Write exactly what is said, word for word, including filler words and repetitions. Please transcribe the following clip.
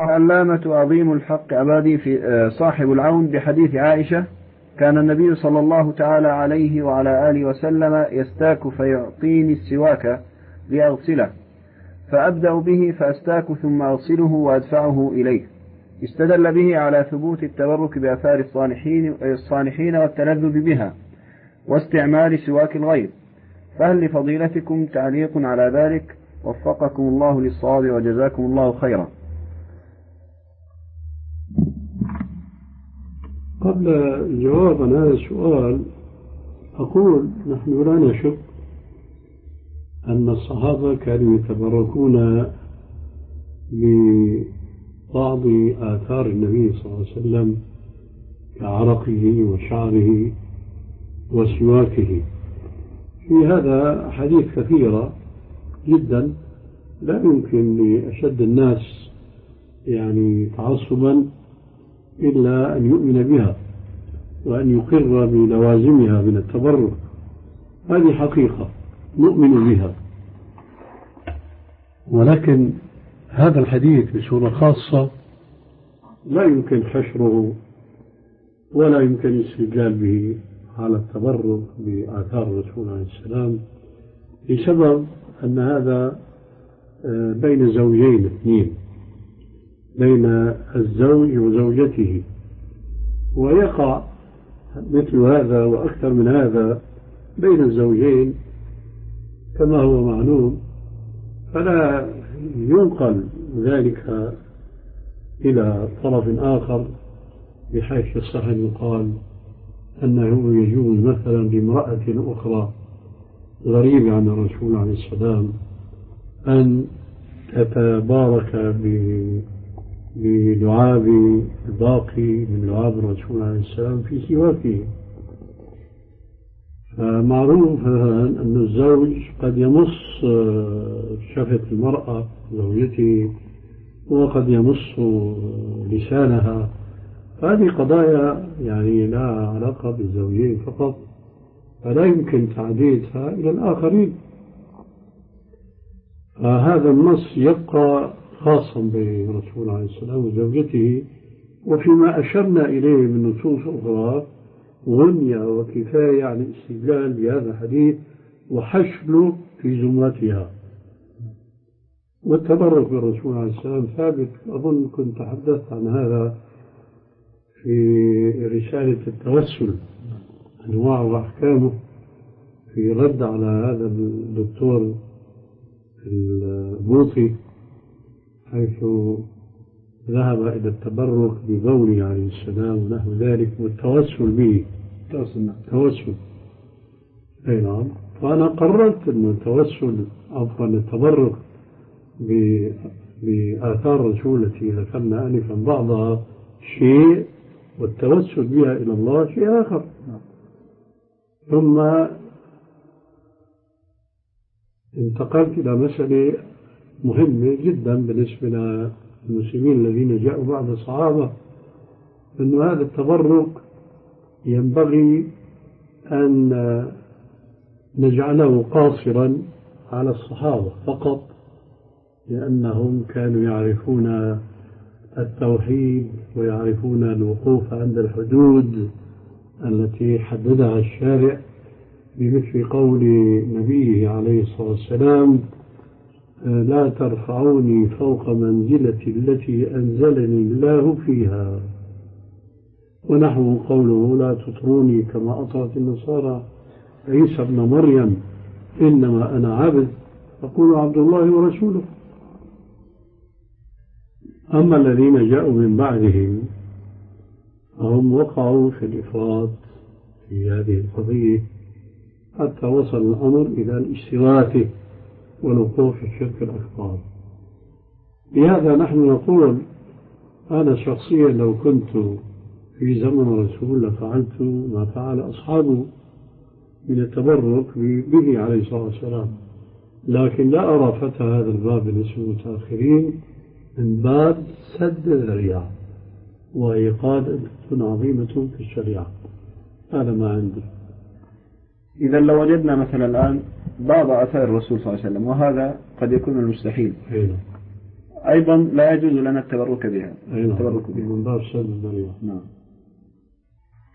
علامة عظيم الحق عبادي في صاحب العون بحديث عائشة: كان النبي صلى الله تعالى عليه وعلى آله وسلم يستاك فيعطيني السواك لأغسله، فأبدأ به فأستاك ثم أغسله وأدفعه إليه. استدل به على ثبوت التبرك بآثار الصالحين الصالحين والتلذذ بها واستعمال سواك الغير. فهل لفضيلتكم تعليق على ذلك؟ وفقكم الله للصواب وجزاكم الله خيرا. قبل الجواب عن هذا السؤال أقول نحن لا نشك أن الصحابة كانوا يتبركون ببعض آثار النبي صلى الله عليه وسلم كعرقه وشعره وسواكه. في هذا حديث كثيرة جدا لا يمكن لأشد الناس يعني تعصبا إلا أن يؤمن بها وأن يقر بلوازمها من التبرك. هذه حقيقة نؤمن بها، ولكن هذا الحديث بصورة خاصة لا يمكن حشره ولا يمكن الاستدلال به على التبرك بآثار الرسول عليه السلام، لسبب أن هذا بين زوجين اثنين، بين الزوج وزوجته، ويقع مثل هذا وأكثر من هذا بين الزوجين كما هو معلوم، فلا ينقل ذلك إلى طرف آخر بحيث يصح أن يقال أنه يجوز مثلا لامرأة أخرى غريبة عن الرسول عليه السلام أن تتبارك بلعاب الباقي من لعاب الرسول عليه السلام في سواكه. فمعروف أن الزوج قد يمص شفة المرأة زوجته وقد يمص لسانها. هذه قضايا يعني لا علاقة بالزوجين فقط، فلا يمكن تعديدها إلى الآخرين. فهذا النص يبقى خاصا بالرسول عليه السلام وزوجته، وفيما أشرنا إليه من نصوص أخرى غنية وكفاية عن الاستدلال بهذا الحديث وحشله في زمرتها. والتبرك بالرسول عليه السلام ثابت، أظن كنت تحدثت عن هذا في رسالة التوسل أنواع وأحكامه في رد على هذا الدكتور البوطي، حيث ذهب إلى التبرك ببوله عليه السلام ونحو ذلك والتوسل به. توسل أي نعم. فأنا قررت أن التوسل عفوا التبرك بآثار الرسول التي ذكرنا آنفا بعضها شيء والتوسل بها إلى الله شيء آخر. ثم انتقلت إلى مسألة مهمة جدا بالنسبة للمسلمين الذين جاءوا بعد الصحابة، أن هذا التبرك ينبغي أن نجعله قاصرا على الصحابة فقط، لأنهم كانوا يعرفون التوحيد ويعرفون الوقوف عند الحدود التي حددها الشارع بمثل قول نبيه عليه الصلاة والسلام: لا ترفعوني فوق منزلتي التي أنزلني الله فيها. ونحو قوله: لا تطروني كما أطرت النصارى عيسى ابن مريم إنما أنا عبد فقولوا عبد الله ورسوله. أما الذين جاءوا من بعدهم هم وقعوا في الإفراط في هذه القضية حتى وصل الأمر إلى الاستغاثة والوقوع في الشرك الأكبر. لهذا نحن نقول أنا شخصيا لو كنت في زمن الرسول لفعلت ما فعل أصحابه من التبرك به عليه الصلاة والسلام، لكن لا أرى فتح هذا الباب بالنسبة للمتأخرين من باب سد الذريعة وإيقاد عظيمة في الشريعة. هذا ما عندي. إذا لو وجدنا مثلا الآن بعض آثار الرسول صلى الله عليه وسلم، وهذا قد يكون المستحيل، أيضا لا يجوز لنا التبرك بها. التبرك بها من باب سد الذريعة. نعم.